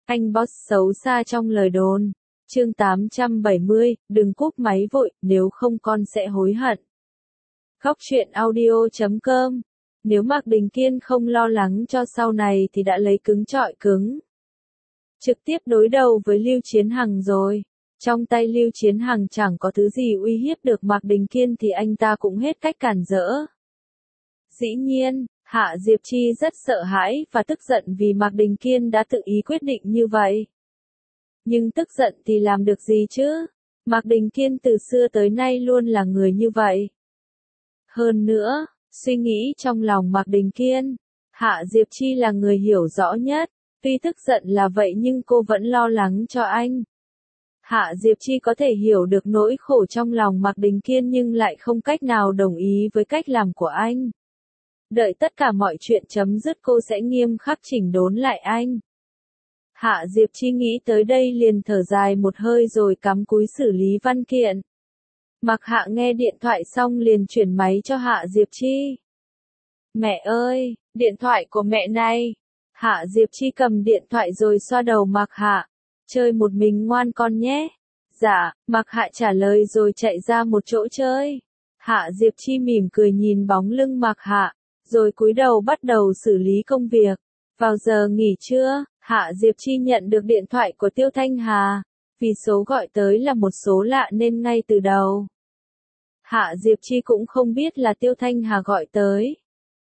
Anh boss xấu xa trong lời đồn. Chương 870, đừng cúp máy vội, nếu không con sẽ hối hận. Góc truyện audio.com. Nếu Mạc Đình Kiên không lo lắng cho sau này thì đã lấy cứng trọi cứng. Trực tiếp đối đầu với Lưu Chiến Hằng rồi. Trong tay Lưu Chiến Hằng chẳng có thứ gì uy hiếp được Mạc Đình Kiên thì anh ta cũng hết cách cản rỡ. Dĩ nhiên, Hạ Diệp Chi rất sợ hãi và tức giận vì Mạc Đình Kiên đã tự ý quyết định như vậy. Nhưng tức giận thì làm được gì chứ? Mạc Đình Kiên từ xưa tới nay luôn là người như vậy. Hơn nữa, suy nghĩ trong lòng Mạc Đình Kiên, Hạ Diệp Chi là người hiểu rõ nhất. Tuy tức giận là vậy nhưng cô vẫn lo lắng cho anh. Hạ Diệp Chi có thể hiểu được nỗi khổ trong lòng Mạc Đình Kiên nhưng lại không cách nào đồng ý với cách làm của anh. Đợi tất cả mọi chuyện chấm dứt cô sẽ nghiêm khắc chỉnh đốn lại anh. Hạ Diệp Chi nghĩ tới đây liền thở dài một hơi rồi cắm cúi xử lý văn kiện. Mạc Hạ nghe điện thoại xong liền chuyển máy cho Hạ Diệp Chi. Mẹ ơi, điện thoại của mẹ này. Hạ Diệp Chi cầm điện thoại rồi xoa đầu Mạc Hạ. Chơi một mình ngoan con nhé. Dạ, Mạc Hạ trả lời rồi chạy ra một chỗ chơi. Hạ Diệp Chi mỉm cười nhìn bóng lưng Mạc Hạ, rồi cúi đầu bắt đầu xử lý công việc. Vào giờ nghỉ trưa, Hạ Diệp Chi nhận được điện thoại của Tiêu Thanh Hà. Vì số gọi tới là một số lạ nên ngay từ đầu, Hạ Diệp Chi cũng không biết là Tiêu Thanh Hà gọi tới.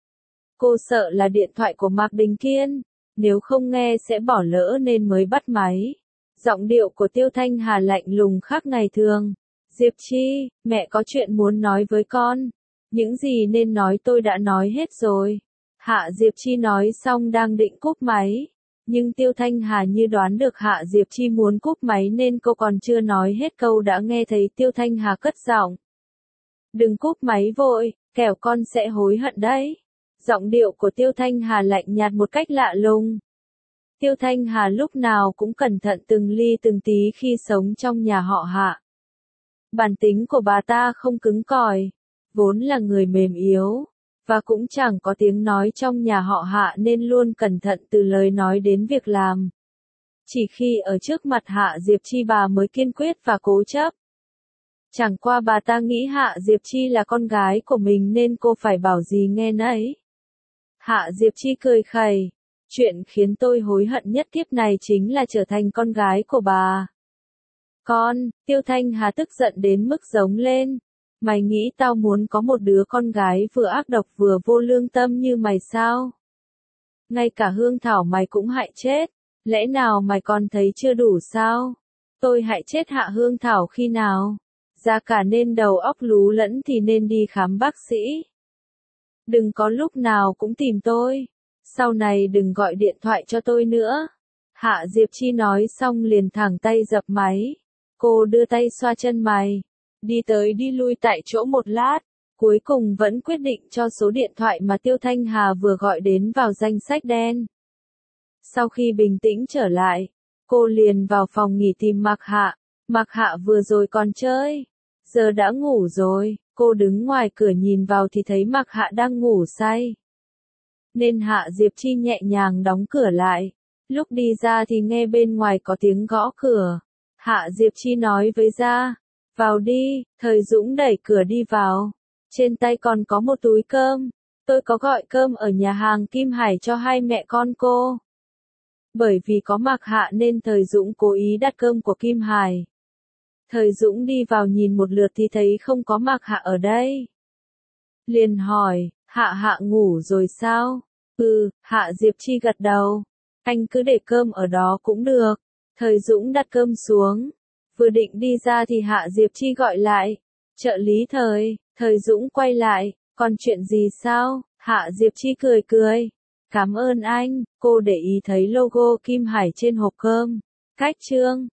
Cô sợ là điện thoại của Mạc Đình Kiên, nếu không nghe sẽ bỏ lỡ nên mới bắt máy. Giọng điệu của Tiêu Thanh Hà lạnh lùng khác ngày thường. Diệp Chi, mẹ có chuyện muốn nói với con. Những gì nên nói tôi đã nói hết rồi. Hạ Diệp Chi nói xong đang định cúp máy. Nhưng Tiêu Thanh Hà như đoán được Hạ Diệp Chi muốn cúp máy nên cô còn chưa nói hết câu đã nghe thấy Tiêu Thanh Hà cất giọng. Đừng cúp máy vội, kẻo con sẽ hối hận đấy. Giọng điệu của Tiêu Thanh Hà lạnh nhạt một cách lạ lùng. Tiêu Thanh Hà lúc nào cũng cẩn thận từng ly từng tí khi sống trong nhà họ Hạ. Bản tính của bà ta không cứng cỏi, vốn là người mềm yếu, và cũng chẳng có tiếng nói trong nhà họ Hạ nên luôn cẩn thận từ lời nói đến việc làm. Chỉ khi ở trước mặt Hạ Diệp Chi bà mới kiên quyết và cố chấp. Chẳng qua bà ta nghĩ Hạ Diệp Chi là con gái của mình nên cô phải bảo gì nghe nấy. Hạ Diệp Chi cười khẩy. Chuyện khiến tôi hối hận nhất kiếp này chính là trở thành con gái của bà. Con, Tiêu Thanh Hà tức giận đến mức giống lên. Mày nghĩ tao muốn có một đứa con gái vừa ác độc vừa vô lương tâm như mày sao? Ngay cả Hương Thảo mày cũng hại chết. Lẽ nào mày còn thấy chưa đủ sao? Tôi hại chết Hạ Hương Thảo khi nào? Ra cả nên đầu óc lú lẫn thì nên đi khám bác sĩ. Đừng có lúc nào cũng tìm tôi. Sau này đừng gọi điện thoại cho tôi nữa. Hạ Diệp Chi nói xong liền thẳng tay dập máy. Cô đưa tay xoa chân mày. Đi tới đi lui tại chỗ một lát. Cuối cùng vẫn quyết định cho số điện thoại mà Tiêu Thanh Hà vừa gọi đến vào danh sách đen. Sau khi bình tĩnh trở lại, cô liền vào phòng nghỉ tìm Mạc Hạ. Mạc Hạ vừa rồi còn chơi. Giờ đã ngủ rồi. Cô đứng ngoài cửa nhìn vào thì thấy Mạc Hạ đang ngủ say. Nên Hạ Diệp Chi nhẹ nhàng đóng cửa lại. Lúc đi ra thì nghe bên ngoài có tiếng gõ cửa. Hạ Diệp Chi nói với Gia. Vào đi, Thời Dũng đẩy cửa đi vào. Trên tay còn có một túi cơm. Tôi có gọi cơm ở nhà hàng Kim Hải cho hai mẹ con cô. Bởi vì có Mạc Hạ nên Thời Dũng cố ý đặt cơm của Kim Hải. Thời Dũng đi vào nhìn một lượt thì thấy không có Mạc Hạ ở đây. Liền hỏi, Hạ ngủ rồi sao? Hạ Diệp Chi gật đầu. Anh cứ để cơm ở đó cũng được. Thời Dũng đặt cơm xuống. Vừa định đi ra thì Hạ Diệp Chi gọi lại. Trợ lý Thời Dũng quay lại. Còn chuyện gì sao? Hạ Diệp Chi cười cười. Cảm ơn anh. Cô để ý thấy logo Kim Hải trên hộp cơm. Cách chương.